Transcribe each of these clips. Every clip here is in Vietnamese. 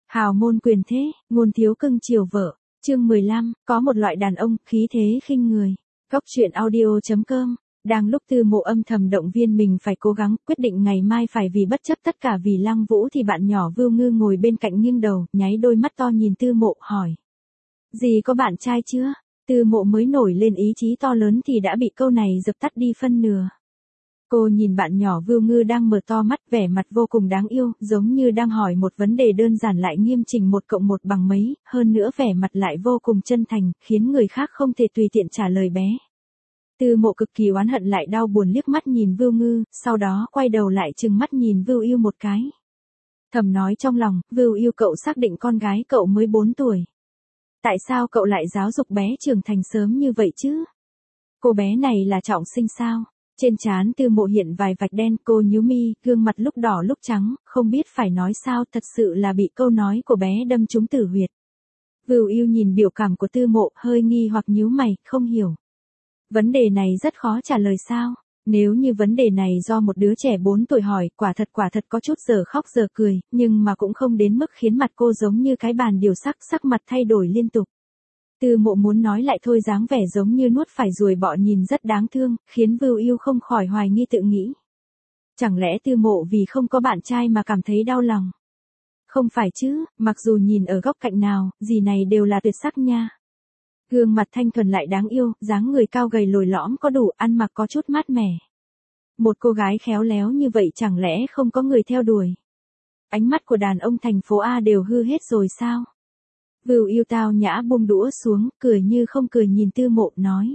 Hào môn quyền thế, ngôn thiếu cưng chiều vợ. Chương 15, có một loại đàn ông, khí thế khinh người. Góc truyện audio.com. Đang lúc Tư Mộ âm thầm động viên mình phải cố gắng, quyết định ngày mai phải vì bất chấp tất cả vì Lăng Vũ thì bạn nhỏ Vưu Ngư ngồi bên cạnh nghiêng đầu, nháy đôi mắt to nhìn Tư Mộ, hỏi. Dì có bạn trai chưa? Tư Mộ mới nổi lên ý chí to lớn thì đã bị câu này dập tắt đi phân nửa. Cô nhìn bạn nhỏ Vưu Ngư đang mở to mắt, vẻ mặt vô cùng đáng yêu, giống như đang hỏi một vấn đề đơn giản lại nghiêm chỉnh 1 + 1 bằng mấy, hơn nữa vẻ mặt lại vô cùng chân thành, khiến người khác không thể tùy tiện trả lời bé. Tư Mộ cực kỳ oán hận lại đau buồn liếc mắt nhìn Vưu Ngư, sau đó quay đầu lại trừng mắt nhìn Vưu Yêu một cái. Thầm nói trong lòng, Vưu Yêu cậu xác định con gái cậu mới 4 tuổi. Tại sao cậu lại giáo dục bé trưởng thành sớm như vậy chứ? Cô bé này là trọng sinh sao? Trên trán Tư Mộ hiện vài vạch đen, cô nhíu mi, gương mặt lúc đỏ lúc trắng, không biết phải nói sao, thật sự là bị câu nói của bé đâm trúng tử huyệt. Vưu Yêu nhìn biểu cảm của Tư Mộ, hơi nghi hoặc nhíu mày, không hiểu. Vấn đề này rất khó trả lời sao? Nếu như vấn đề này do một đứa trẻ 4 tuổi hỏi, quả thật có chút giờ khóc giờ cười, nhưng mà cũng không đến mức khiến mặt cô giống như cái bàn điều sắc mặt thay đổi liên tục. Tư Mộ muốn nói lại thôi, dáng vẻ giống như nuốt phải ruồi bọ nhìn rất đáng thương, khiến Vưu Yêu không khỏi hoài nghi tự nghĩ. Chẳng lẽ Tư Mộ vì không có bạn trai mà cảm thấy đau lòng? Không phải chứ, mặc dù nhìn ở góc cạnh nào, gì này đều là tuyệt sắc nha. Gương mặt thanh thuần lại đáng yêu, dáng người cao gầy lồi lõm có đủ, ăn mặc có chút mát mẻ. Một cô gái khéo léo như vậy chẳng lẽ không có người theo đuổi? Ánh mắt của đàn ông thành phố A đều hư hết rồi sao? Vưu Yêu tao nhã buông đũa xuống, cười như không cười nhìn Tư Mộ, nói.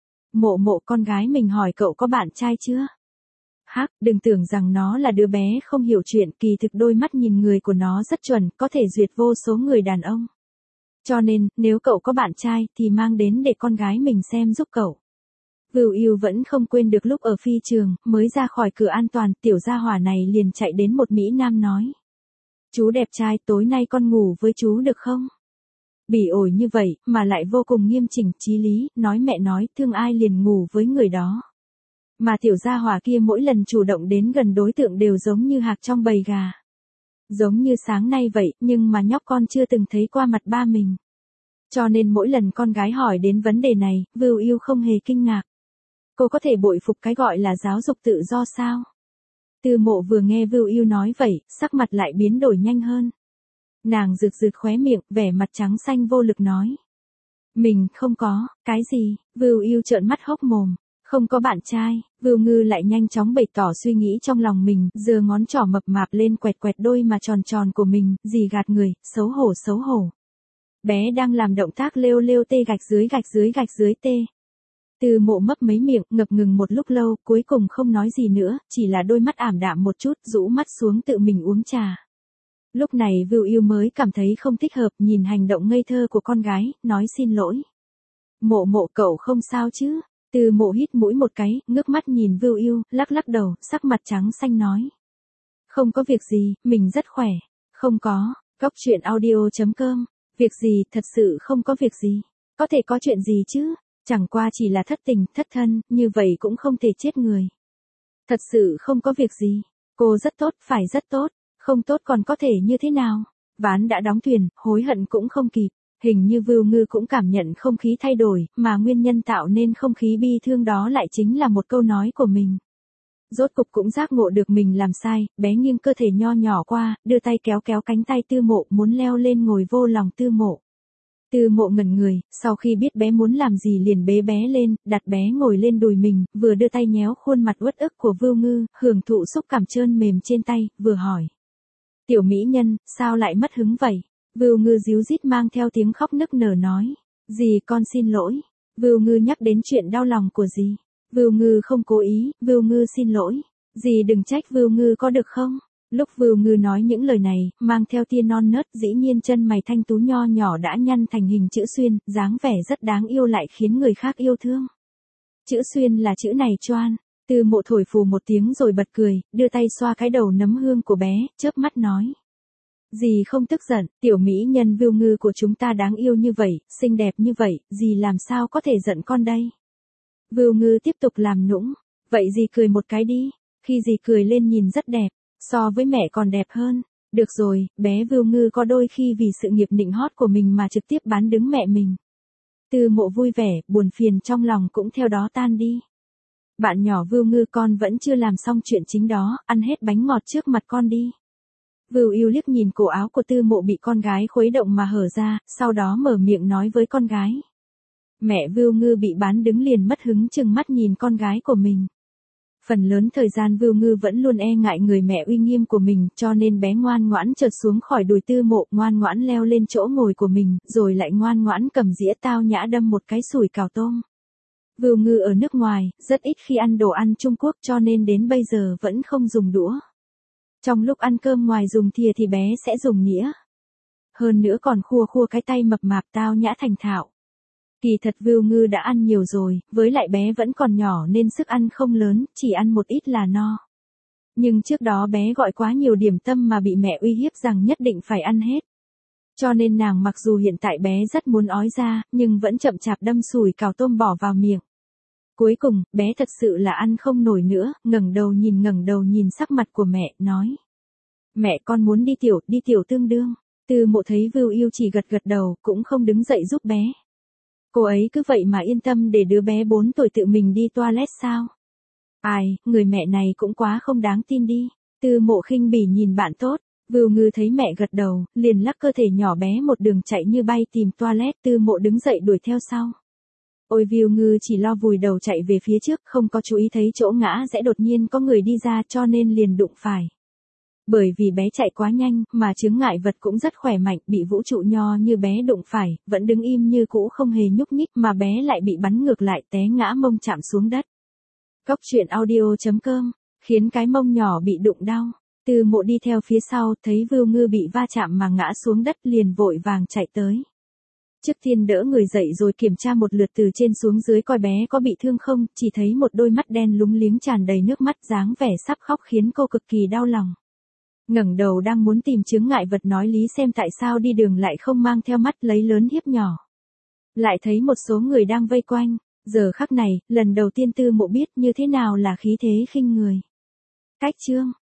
Mộ con gái mình hỏi cậu có bạn trai chưa? Hắc, đừng tưởng rằng nó là đứa bé không hiểu chuyện, kỳ thực đôi mắt nhìn người của nó rất chuẩn, có thể duyệt vô số người đàn ông. Cho nên, nếu cậu có bạn trai, thì mang đến để con gái mình xem giúp cậu. Vưu Yêu vẫn không quên được lúc ở phi trường, mới ra khỏi cửa an toàn, tiểu gia hỏa này liền chạy đến một Mỹ Nam nói. Chú đẹp trai, tối nay con ngủ với chú được không? Bỉ ổi như vậy, mà lại vô cùng nghiêm chỉnh, chí lý, nói mẹ nói, thương ai liền ngủ với người đó. Mà tiểu gia hỏa kia mỗi lần chủ động đến gần đối tượng đều giống như hạc trong bầy gà. Giống như sáng nay vậy, nhưng mà nhóc con chưa từng thấy qua mặt ba mình. Cho nên mỗi lần con gái hỏi đến vấn đề này, Vưu Yêu không hề kinh ngạc. Cô có thể bội phục cái gọi là giáo dục tự do sao? Tư Mộ vừa nghe Vưu Yêu nói vậy, sắc mặt lại biến đổi nhanh hơn. Nàng rực khóe miệng, vẻ mặt trắng xanh vô lực nói. Mình không có, cái gì? Vưu Yêu trợn mắt hốc mồm. Không có bạn trai, Vưu Ngư lại nhanh chóng bày tỏ suy nghĩ trong lòng mình, giơ ngón trỏ mập mạp lên quẹt đôi mà tròn của mình, gì gạt người, xấu hổ. Bé đang làm động tác lêu tê gạch dưới tê. Tư Mộ mấp mấy miệng, ngập ngừng một lúc lâu, cuối cùng không nói gì nữa, chỉ là đôi mắt ảm đạm một chút, rũ mắt xuống tự mình uống trà. Lúc này Vưu Yêu mới cảm thấy không thích hợp, nhìn hành động ngây thơ của con gái, nói xin lỗi. Mộ cậu không sao chứ? Tư Mộ hít mũi một cái, ngước mắt nhìn Vưu Yêu, lắc đầu, sắc mặt trắng xanh nói. Không có việc gì, mình rất khỏe. Không có, góc truyện audio.com. Việc gì, thật sự không có việc gì. Có thể có chuyện gì chứ? Chẳng qua chỉ là thất tình, thất thân, như vậy cũng không thể chết người. Thật sự không có việc gì. Cô rất tốt, phải rất tốt. Không tốt còn có thể như thế nào? Ván đã đóng thuyền, hối hận cũng không kịp. Hình như Vưu Ngư cũng cảm nhận không khí thay đổi, mà nguyên nhân tạo nên không khí bi thương đó lại chính là một câu nói của mình. Rốt cục cũng giác ngộ được mình làm sai, bé nghiêng cơ thể nho nhỏ qua, đưa tay kéo cánh tay Tư Mộ, muốn leo lên ngồi vô lòng Tư Mộ. Tư Mộ ngẩn người, sau khi biết bé muốn làm gì liền bế bé lên, đặt bé ngồi lên đùi mình, vừa đưa tay nhéo khuôn mặt uất ức của Vưu Ngư, hưởng thụ xúc cảm trơn mềm trên tay, vừa hỏi. Tiểu mỹ nhân, sao lại mất hứng vậy? Vưu Ngư díu dít mang theo tiếng khóc nức nở nói. Dì con xin lỗi. Vưu Ngư nhắc đến chuyện đau lòng của dì. Vưu Ngư không cố ý, Vưu Ngư xin lỗi. Dì đừng trách Vưu Ngư có được không? Lúc Vưu Ngư nói những lời này, mang theo tia non nớt, dĩ nhiên chân mày thanh tú nho nhỏ đã nhăn thành hình chữ xuyên, dáng vẻ rất đáng yêu lại khiến người khác yêu thương. Chữ xuyên là chữ này choan. Tư Mộ thổi phù một tiếng rồi bật cười, đưa tay xoa cái đầu nấm hương của bé, chớp mắt nói. Dì không tức giận, tiểu mỹ nhân Vưu Ngư của chúng ta đáng yêu như vậy, xinh đẹp như vậy, dì làm sao có thể giận con đây? Vưu Ngư tiếp tục làm nũng, vậy dì cười một cái đi, khi dì cười lên nhìn rất đẹp, so với mẹ còn đẹp hơn. Được rồi, bé Vưu Ngư có đôi khi vì sự nghiệp nịnh hót của mình mà trực tiếp bán đứng mẹ mình. Tư Mộ vui vẻ, buồn phiền trong lòng cũng theo đó tan đi. Bạn nhỏ Vưu Ngư, con vẫn chưa làm xong chuyện chính đó, ăn hết bánh ngọt trước mặt con đi. Vưu Yêu liếc nhìn cổ áo của Tư Mộ bị con gái khuấy động mà hở ra, sau đó mở miệng nói với con gái. Mẹ Vưu Ngư bị bán đứng liền mất hứng chừng mắt nhìn con gái của mình. Phần lớn thời gian Vưu Ngư vẫn luôn e ngại người mẹ uy nghiêm của mình, cho nên bé ngoan ngoãn trượt xuống khỏi đùi Tư Mộ, ngoan ngoãn leo lên chỗ ngồi của mình, rồi lại ngoan ngoãn cầm dĩa tao nhã đâm một cái sủi cảo tôm. Vưu Ngư ở nước ngoài, rất ít khi ăn đồ ăn Trung Quốc cho nên đến bây giờ vẫn không dùng đũa. Trong lúc ăn cơm ngoài dùng thìa thì bé sẽ dùng nĩa. Hơn nữa còn khua khua cái tay mập mạp tao nhã thành thạo. Kỳ thật Vưu Ngư đã ăn nhiều rồi, với lại bé vẫn còn nhỏ nên sức ăn không lớn, chỉ ăn một ít là no. Nhưng trước đó bé gọi quá nhiều điểm tâm mà bị mẹ uy hiếp rằng nhất định phải ăn hết. Cho nên nàng mặc dù hiện tại bé rất muốn ói ra, nhưng vẫn chậm chạp đâm sủi cảo tôm bỏ vào miệng. Cuối cùng, bé thật sự là ăn không nổi nữa, ngẩng đầu nhìn sắc mặt của mẹ, nói. Mẹ con muốn đi tiểu tương đương. Tư Mộ thấy Vưu Yêu chỉ gật gật đầu, cũng không đứng dậy giúp bé. Cô ấy cứ vậy mà yên tâm để đứa bé 4 tuổi tự mình đi toilet sao? Ai, người mẹ này cũng quá không đáng tin đi. Tư Mộ khinh bỉ nhìn bạn tốt. Vưu Ngư thấy mẹ gật đầu, liền lắc cơ thể nhỏ bé một đường chạy như bay tìm toilet. Tư Mộ đứng dậy đuổi theo sau. Ôi Vưu Ngư chỉ lo vùi đầu chạy về phía trước, không có chú ý thấy chỗ ngã rẽ đột nhiên có người đi ra cho nên liền đụng phải. Bởi vì bé chạy quá nhanh, mà chướng ngại vật cũng rất khỏe mạnh, bị vũ trụ nho như bé đụng phải, vẫn đứng im như cũ không hề nhúc nhích mà bé lại bị bắn ngược lại té ngã mông chạm xuống đất. Cốc truyện audio.com, khiến cái mông nhỏ bị đụng đau. Tư Mộ đi theo phía sau, thấy Vưu Ngư bị va chạm mà ngã xuống đất liền vội vàng chạy tới. Trước tiên đỡ người dậy rồi kiểm tra một lượt từ trên xuống dưới coi bé có bị thương không, chỉ thấy một đôi mắt đen lúng liếng tràn đầy nước mắt dáng vẻ sắp khóc khiến cô cực kỳ đau lòng. Ngẩng đầu đang muốn tìm chướng ngại vật nói lý xem tại sao đi đường lại không mang theo mắt lấy lớn hiếp nhỏ. Lại thấy một số người đang vây quanh, giờ khắc này, lần đầu tiên Tư Mộ biết như thế nào là khí thế khinh người. Cách chương.